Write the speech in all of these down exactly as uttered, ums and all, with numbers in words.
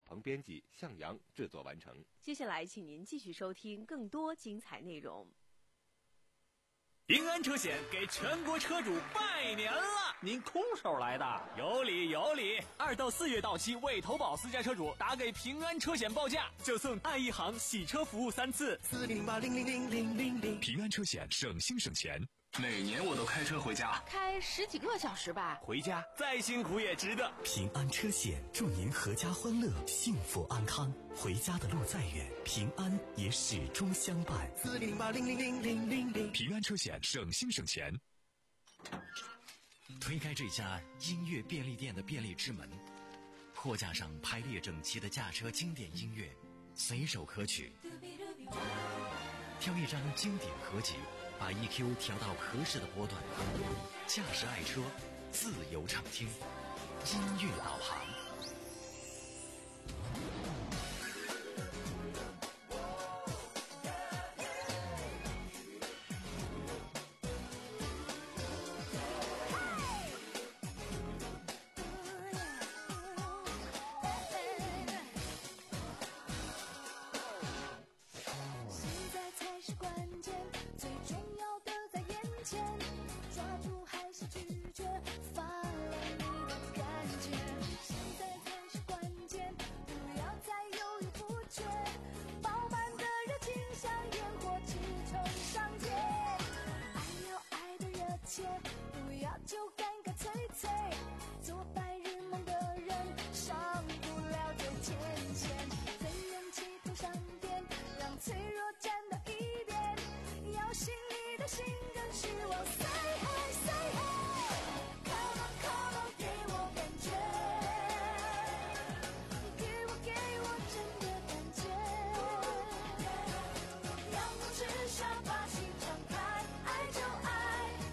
鹏编辑，向阳制作完成。 接下来，请您继续收听更多精彩内容。 平安车险给全国车主拜年了！ 您空手来的？ 有理有理！二到四月到期未投保私家车主，打给平安车险报价，就送爱一行洗车服务三次。 四零八零零零零零零。 平安车险省心省钱。 每年我都开车回家， 开十几个小时吧。 回家再辛苦也值得。 平安车险祝您阖家欢乐，幸福安康。回家的路再远，平安也始终相伴。 四零八零零零零零零。 平安车险省心省钱。 推开这家音乐便利店的便利之门，货架上排列整齐的驾车经典音乐，随手可取。挑一张经典合集，把 E Q 调到合适的波段，驾驶爱车，自由畅听，音乐导航。 不要就干干脆脆，做白日梦的人上不了最前线，在人气头上点，让脆弱占到一点，要信你的心跟希望 say hi say hi come on come on 给我感觉，给我给我真的感觉，阳光之下把心敞开，爱就爱。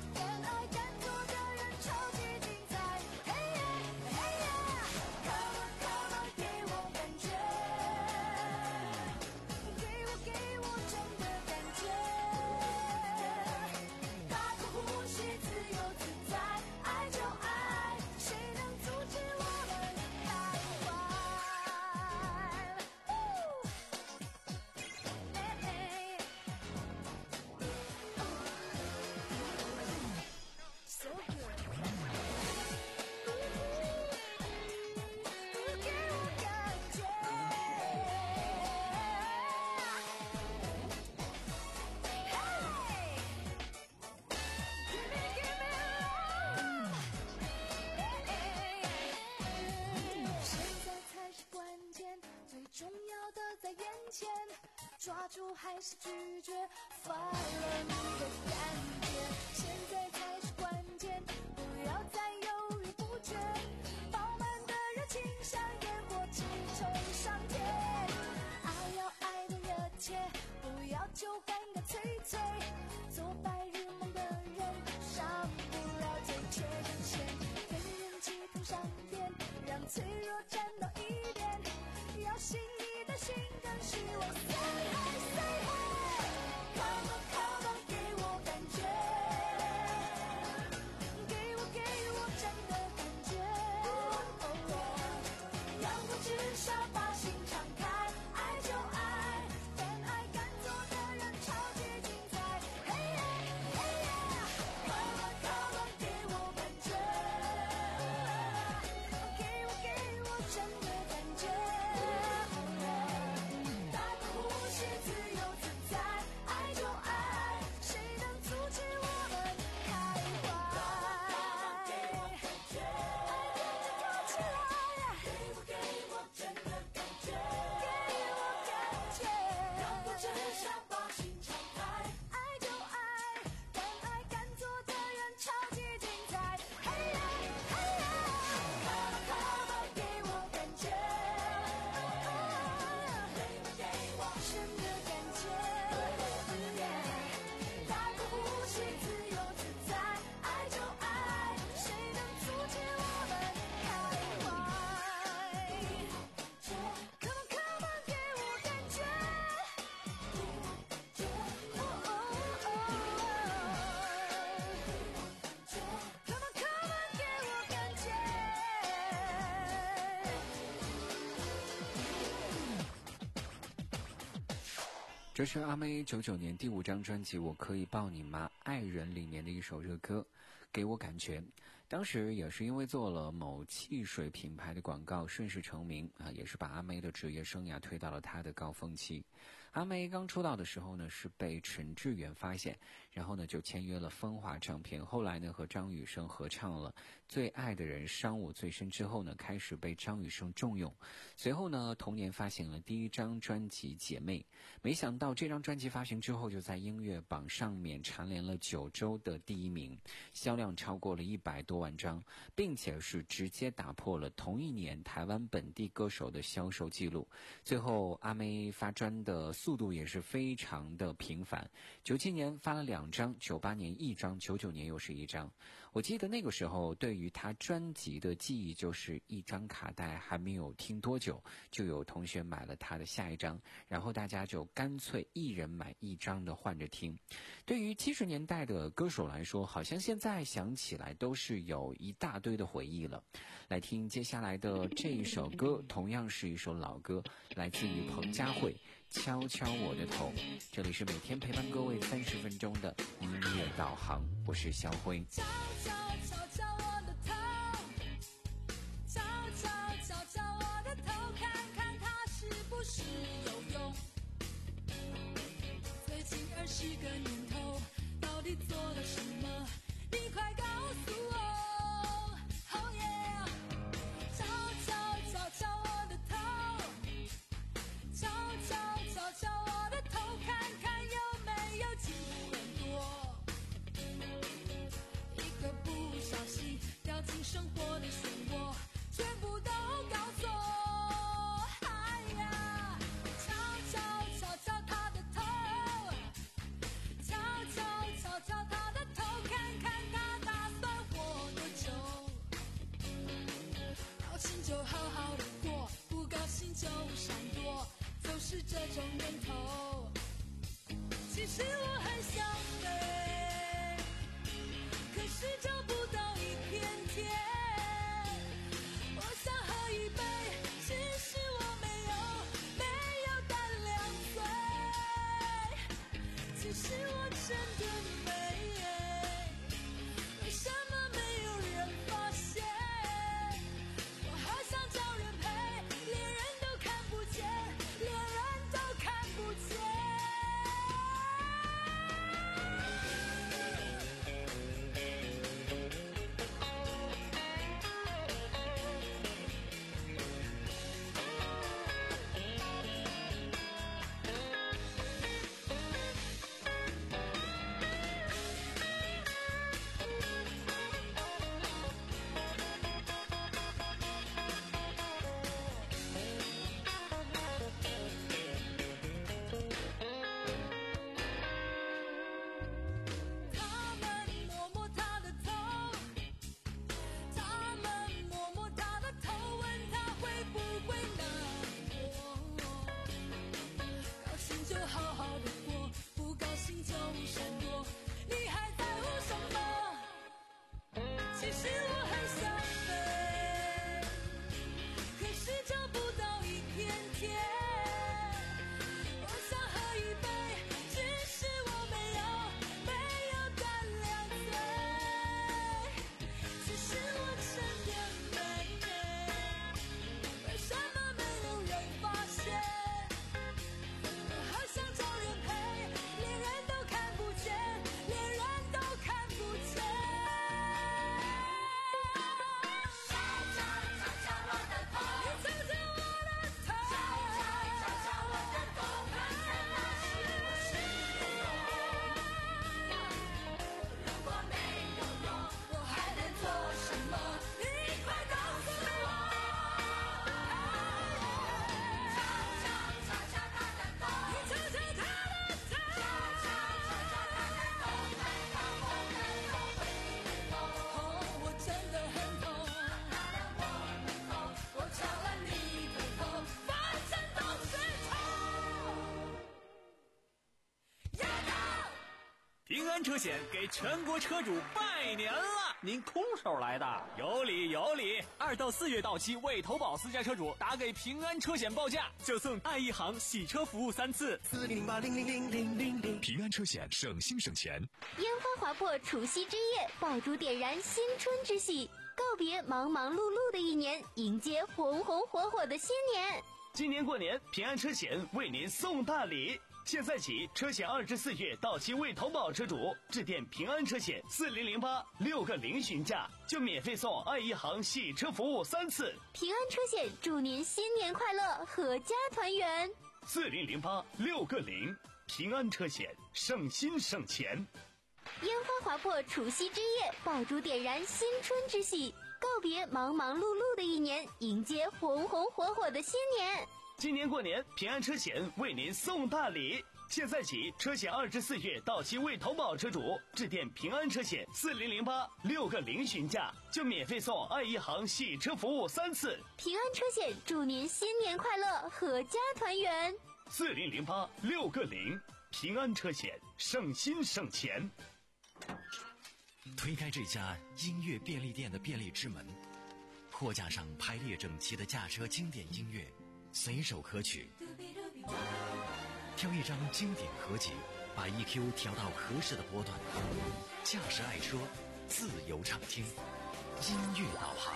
抓住还是拒绝，发了你的感觉，现在才是关键，不要再犹豫不决，饱满的热情像烟火气冲上天，爱要爱的热切，不要就干干脆脆，做白日梦的人上不了最前线，跟人气头上点，让脆弱占到一点，要信你的心跟希望 say hi say hi come on come on 给我感觉。 这是阿妹九九年第五张专辑《我可以抱你吗？爱人》里面的一首热歌，给我感觉。当时也是因为做了某汽水品牌的广告顺势成名啊，也是把阿妹的职业生涯推到了她的高峰期。阿妹刚出道的时候呢，是被陈志远发现，然后呢就签约了风华唱片，后来呢和张雨生合唱了《最爱的人伤我最深》之后呢，开始被张雨生重用。随后呢，同年发行了第一张专辑《姐妹》，没想到这张专辑发行之后，就在音乐榜上面蝉联了九周的第一名，销量超过了一百多万张，并且是直接打破了同一年台湾本地歌手的销售记录。最后阿妹发专的速度也是非常的频繁，九七年发了两张，九八年一张，九九年又是一张。我记得那个时候对于她专辑的记忆就是一张卡带还没有听多久，就有同学买了她的下一张，然后大家就干脆一人买一张的换着听。对于七十年代的歌手来说，好像现在想起来都是有一大堆的回忆了。来听接下来的这一首歌，同样是一首老歌，来自于彭佳慧，敲敲我的头。这里是每天陪伴各位三十分钟的音乐导航，我是肖辉。 敲敲敲敲我的头，敲敲敲敲我的头，看看它是不是有用。最近二十个年头，到底做了什么？你快告诉我。Oh yeah， 敲敲敲敲我的头，敲敲敲敲我的头，看看有没有进步很多。一个不小心掉进生活的漩涡，全部都搞错。哎呀，敲敲敲敲他的头，敲敲敲敲他的头，看看他打算活多久。高兴就好好的过，不高兴就闪躲，就是这种念头。其实我很想飞，可是找不到一片天。我想喝一杯，只是我没有没有胆量醉。其实我真的美，为什么没有人发现？我好想找人陪，连人都看不见，连人都看不见。他们摸摸他的头，他们摸摸他的头，问他会不会难过。高兴就好好的过，不高兴就闪躲，你还在乎什么？其实我很想飞，可是找不到一片天。我想喝一杯，只是我没有没有胆量醉。其实我真的美，为什么没有人发现？我好想找人陪，连人都看不见，连人都看不见。敲敲敲敲我的头，你敲敲我的头，敲敲敲我的头，看看它是不是有用。如果没有用，我还能做什么？你快告诉我。敲敲敲敲他的头，你敲敲他的头，敲敲敲敲他的头，看看我能否会痛。哦，我真的很痛，打了我的头，我敲了你的头，反正都是痛。呀呀！ 平安车险给全国车主拜每年了， 您空手来的？ 有理有理。二到四月到期为投保私家车主打给平安车险报价，就送爱一行洗车服务三次。 四零零八零零零零零零。 平安车险，省心省钱。 烟花划破除夕之夜，爆竹点燃新春之喜，告别忙忙碌碌的一年，迎接红红火火的新年。 今年过年，平安车险为您送大礼。现在起，车险二至四月到期未投保车主，致电平安车险四零零八六个零询价，就免费送爱一行洗车服务三次。 平安车险祝您新年快乐，阖家团圆。 四零零八六个零，平安车险，省心省钱。 烟花划破除夕之夜，爆竹点燃新春之喜，告别忙忙碌碌的一年，迎接红红火火的新年。 今年过年，平安车险为您送大礼。现在起，车险二至四月到期未投保车主，致电平安车险四零零八六个零询价，就免费送爱一行洗车服务三次。 平安车险祝您新年快乐，阖家团圆。 四零零八六个零，平安车险，省心省钱。 推开这家音乐便利店的便利之门，货架上排列整齐的驾车经典音乐，随手可取。挑一张经典合集，把 E Q 调到合适的波段，驾驶爱车，自由畅听，音乐导航。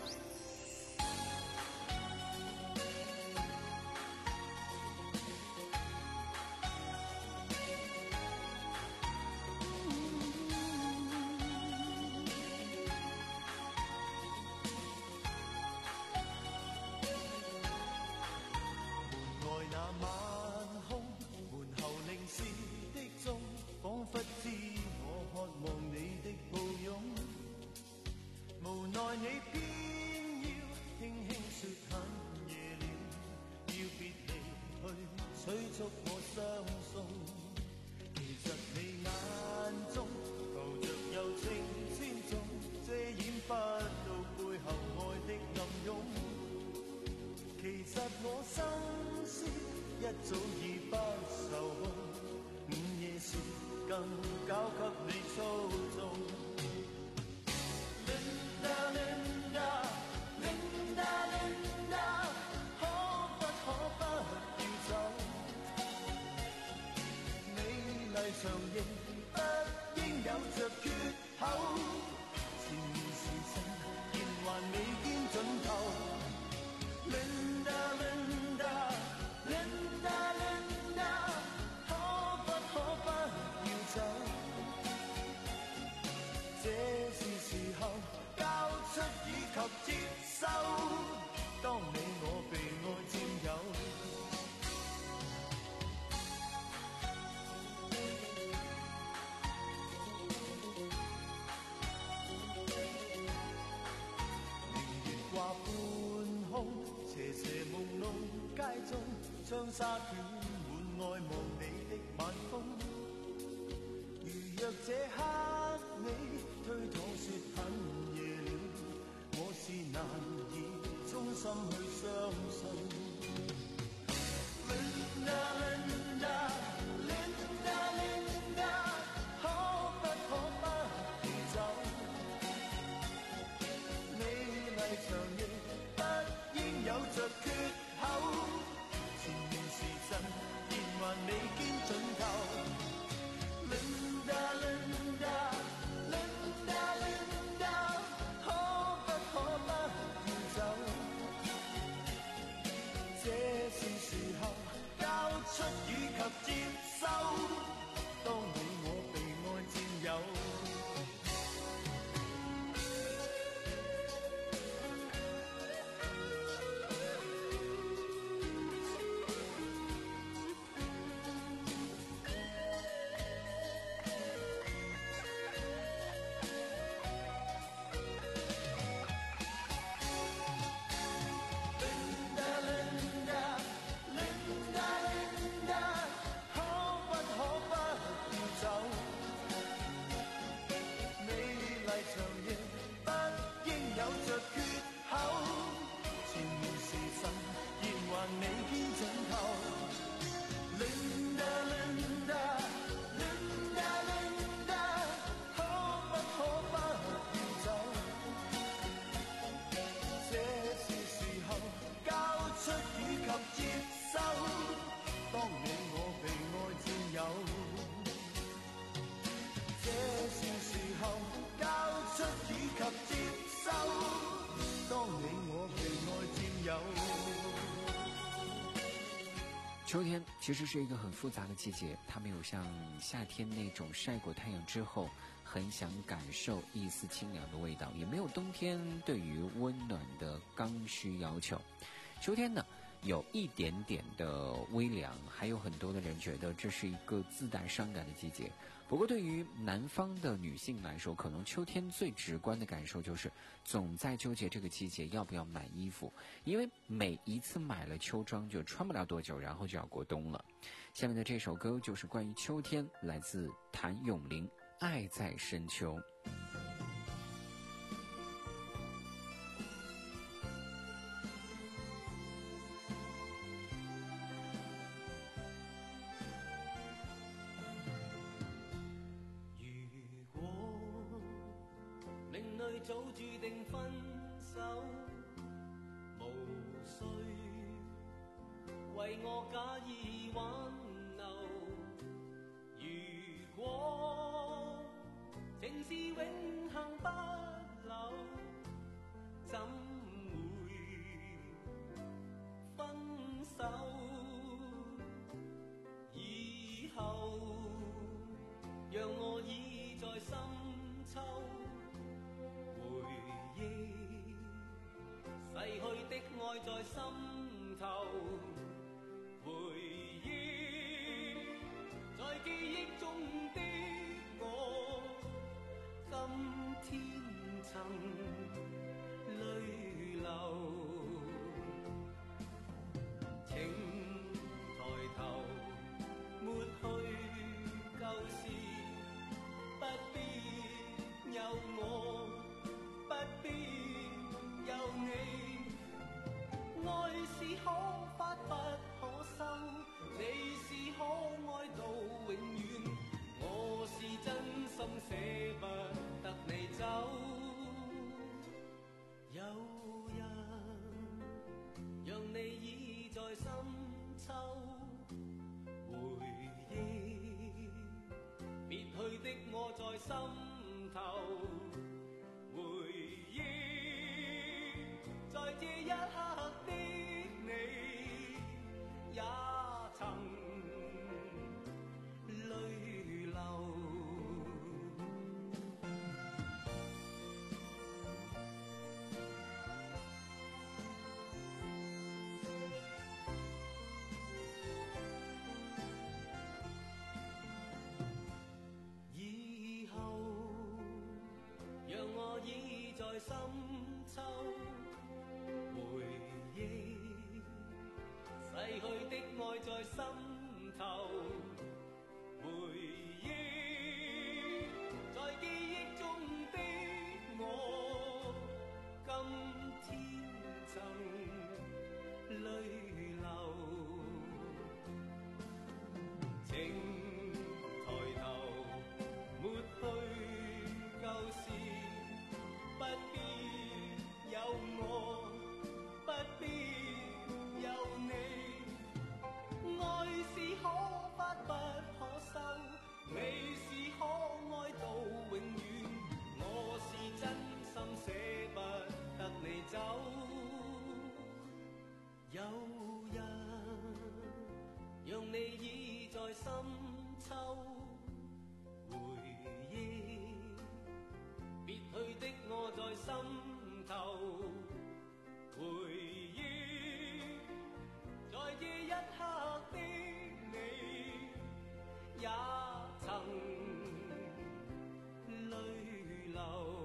窗纱捲滿愛慕你的晚風，如若這刻你推搪說很夜了，我是難以衷心去相信。Linda Linda Linda Linda， 可不可不要走？美麗長夜不應有着缺口。言還未見盡頭 Linda Linda Linda Linda， 可不可不要走？ 秋天其实是一个很复杂的季节，它没有像夏天那种晒过太阳之后很想感受一丝清凉的味道，也没有冬天对于温暖的刚需要求。秋天呢，有一点点的微凉，还有很多的人觉得这是一个自带伤感的季节。不过对于南方的女性来说，可能秋天最直观的感受就是总在纠结这个季节要不要买衣服，因为每一次买了秋装就穿不了多久，然后就要过冬了。下面的这首歌就是关于秋天，来自谭咏麟，《爱在深秋》。 早注定分手，無需為我假意挽留。如果情是永恆不朽，怎會分手？以後讓我倚在深秋。逝去的愛在心頭，回憶在記憶中的我，今天曾淚流。請抬頭抹去舊事，不必有我，不必有你。愛是可發不可收，你是可愛到永遠，我是真心捨不得你走。有人讓你倚在深秋，回憶別去的我在心頭，回憶在這一刻的你也曾淚流。以後讓我倚在深秋，回憶逝去的愛在心頭，回憶在記憶中的我，今天曾淚流。請抬頭抹去舊事，不必有我，不必有你。愛是可發不可收，你是可愛到永遠，我是真心捨不得你走。有人讓你倚在深秋，回憶別去的我在心頭，回憶在這一刻的你也曾淚流。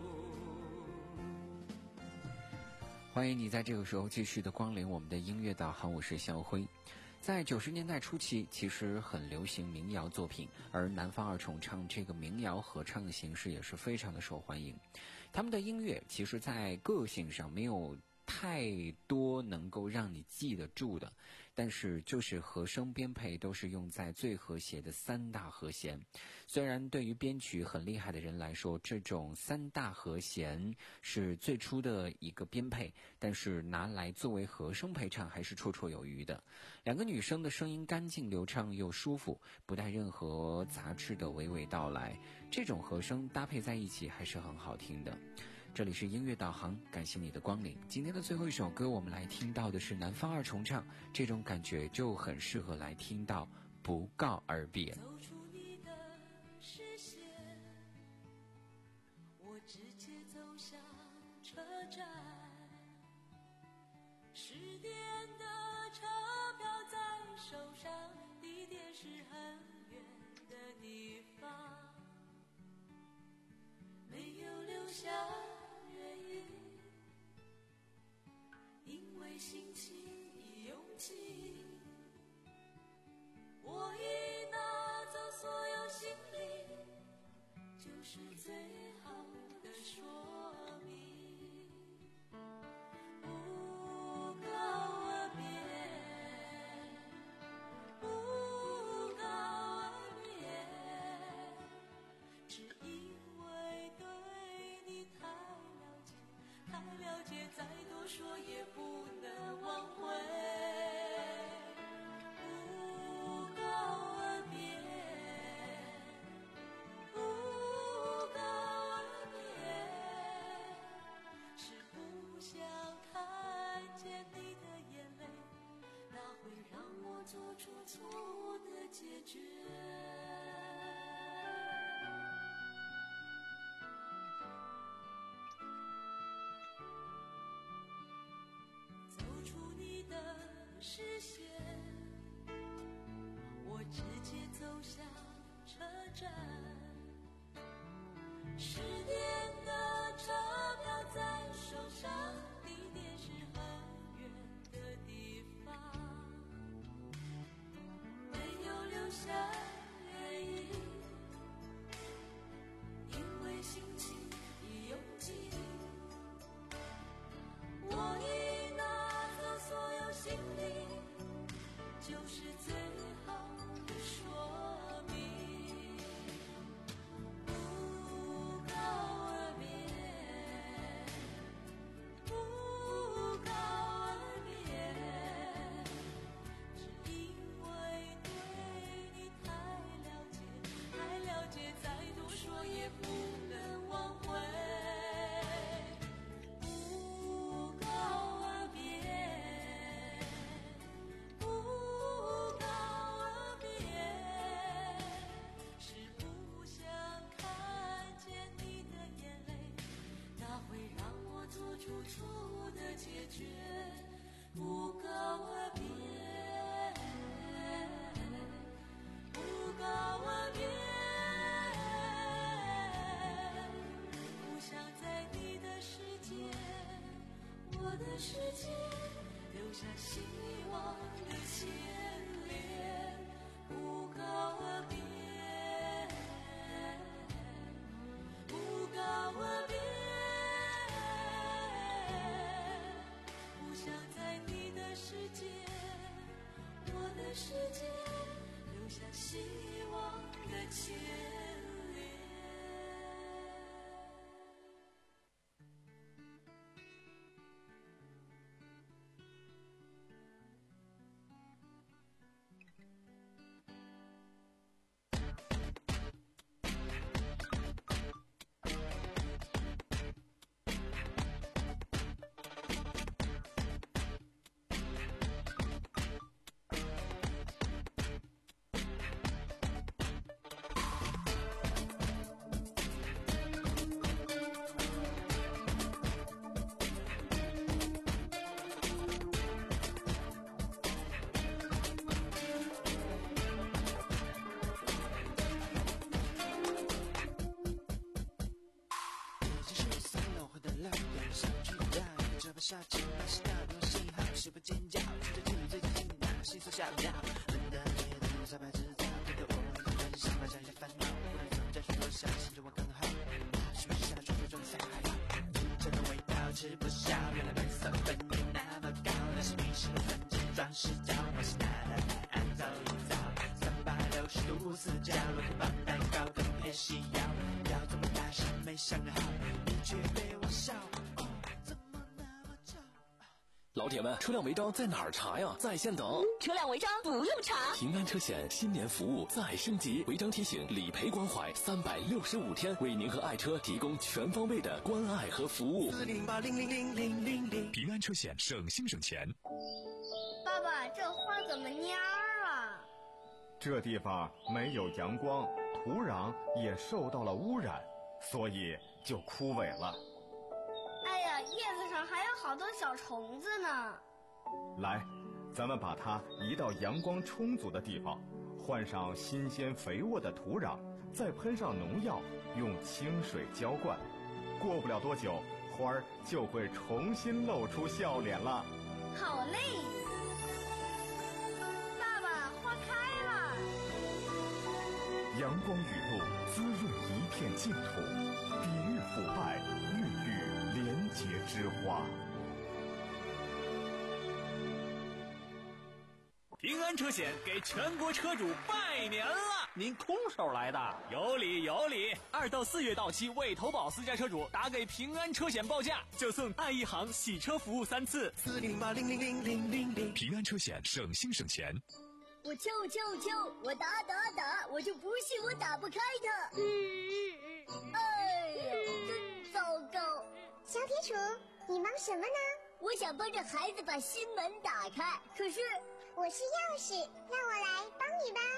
欢迎你在这个时候继续的光临我们的音乐导航，我是肖辉。在九十年代初期，其实很流行民谣作品，而南方二重唱这个民谣合唱的形式也是非常的受欢迎。他们的音乐其实在个性上没有太多能够让你记得住的，但是就是和声编配都是用在最和谐的三大和弦。虽然对于编曲很厉害的人来说，这种三大和弦是最初的一个编配，但是拿来作为和声配唱还是绰绰有余的。两个女生的声音干净流畅又舒服，不带任何杂质的娓娓道来，这种和声搭配在一起还是很好听的。 这里是音乐导航，感谢你的光临。今天的最后一首歌，我们来听到的是南方二重唱，这种感觉就很适合来听到不告而别。 走出你的视线，我直接走向车站，十点的车票在手上，地点是很远的地方，没有留下原因，因为心情已拥挤，我已拿走所有行李，就是最好的说明。不告而别，不告而别，只因为对你太了解，太了解，再多说也不能挽回。做出错误的解决，走出你的视线，我直接走向车站，十点的车票在手上，地点是很远的地方，留下原因，因为心情已拥挤，我已拿走所有行李，就是最好的说明。不告而别，不告而别，只因为太了解，再多说也不能挽回。不告而别，不告而别，是不想看见你的眼泪，那会让我做出错误的解决。不告而别，不告而别，不想在你的世界，我的世界，留下希望的牵连。不告而别，不告而别，不想在你的世界，我的世界，留下希望的牵连。 下起把心跳多信号，是否尖叫？吹着剧最近心痒，心碎笑掉。冷的夜的沙白制造，对着我的专心上班想些烦恼，不能从再去多想，心着我更好。是不是下传说中才还好？这种味道吃不消，原来白色分明那么高，那是迷失的纯真装饰胶，我是拿来太按照营造，三百六十度四角，洛克棒蛋糕更配西药，要怎么大声没想好，你却对我笑。 老铁们，车辆违章在哪儿查呀？在线等。 车辆违章不用查。 平安车险新年服务再升级，违章提醒、理赔关怀，三百六十五天为您和爱车提供全方位的关爱和服务。 四零八零零零零零零，平安车险省心省钱。 爸爸，这花怎么蔫儿了？ 这地方没有阳光，土壤也受到了污染，所以就枯萎了。 哎呀，叶子上还有好多小虫子呢。 来，咱们把它移到阳光充足的地方，换上新鲜肥沃的土壤，再喷上农药，用清水浇灌。过不了多久，花儿就会重新露出笑脸了。 好嘞，爸爸，花开了。 阳光雨露滋润一片净土，抵御腐败，孕育廉洁之花。 平安车险给全国车主拜年了！ 您空手来的？ 有理有理！二到四月到期未投保私家车主打给平安车险报价，就送爱一行洗车服务三次。 四零八零零零零零零，平安车险省心省钱。 我敲敲敲，我打打打，我就不信我打不开它。嗯，哎呀，真糟糕！ 小铁杵，你忙什么呢？ 我想帮着孩子把新门打开，可是我是钥匙，让我来帮你吧。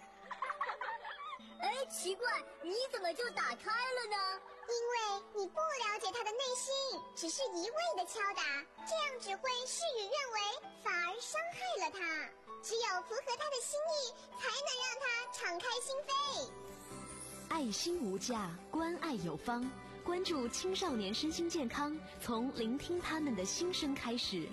哎，奇怪，你怎么就打开了呢？ 因为你不了解他的内心，只是一味的敲打，这样只会事与愿违，反而伤害了他。只有符合他的心意，才能让他敞开心扉。 爱心无价，关爱有方，关注青少年身心健康，从聆听他们的心声开始。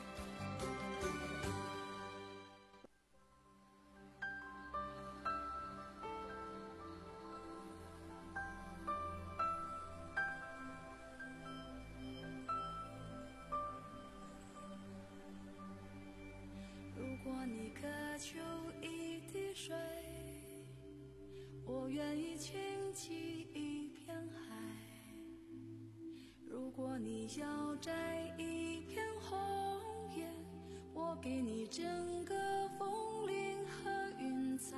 如果你渴求一滴水，我愿意倾起一片海。如果你要摘一片红叶，我给你整个风铃和云彩。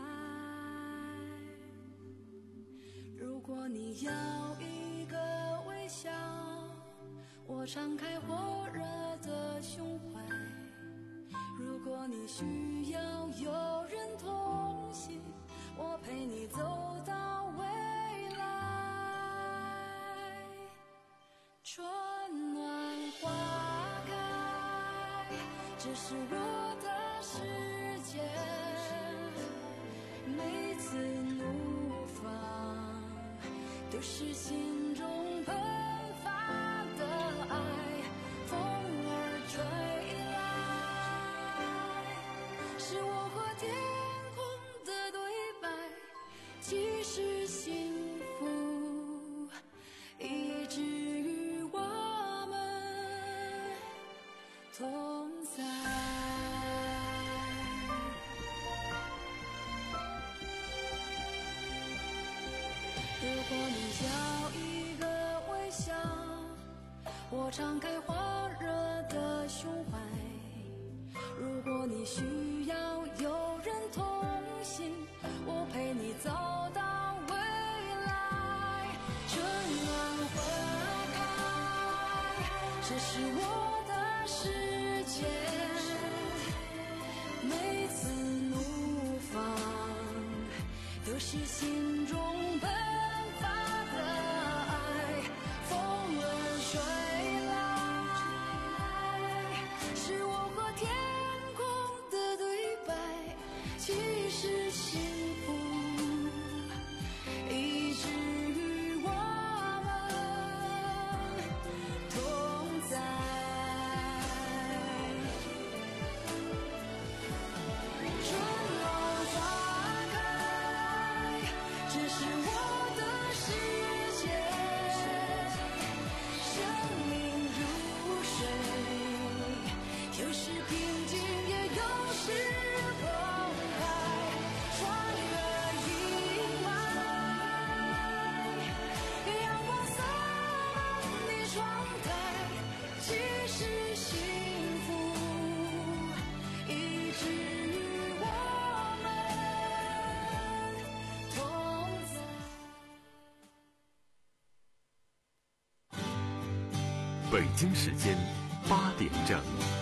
如果你要一个微笑，我敞开火热的胸怀。如果你需要有人同行，我陪你走到未来。春暖花开，这是我的世界，每次怒放都是心中喷发的爱，风儿吹是我和天空的对白，既是幸福，以至于我们同在。如果你要一个微笑，我敞开火热的胸怀。如果你需要有人同行，我陪你走到未来。春暖花开，这是我的世界，每次怒放都是心中奔发的爱，风儿吹来，是我和天其实幸福，以至于我们同在。春暖花开，这是我的世界，生命如水，有时平静，也有时澎湃。 北京时间八点整。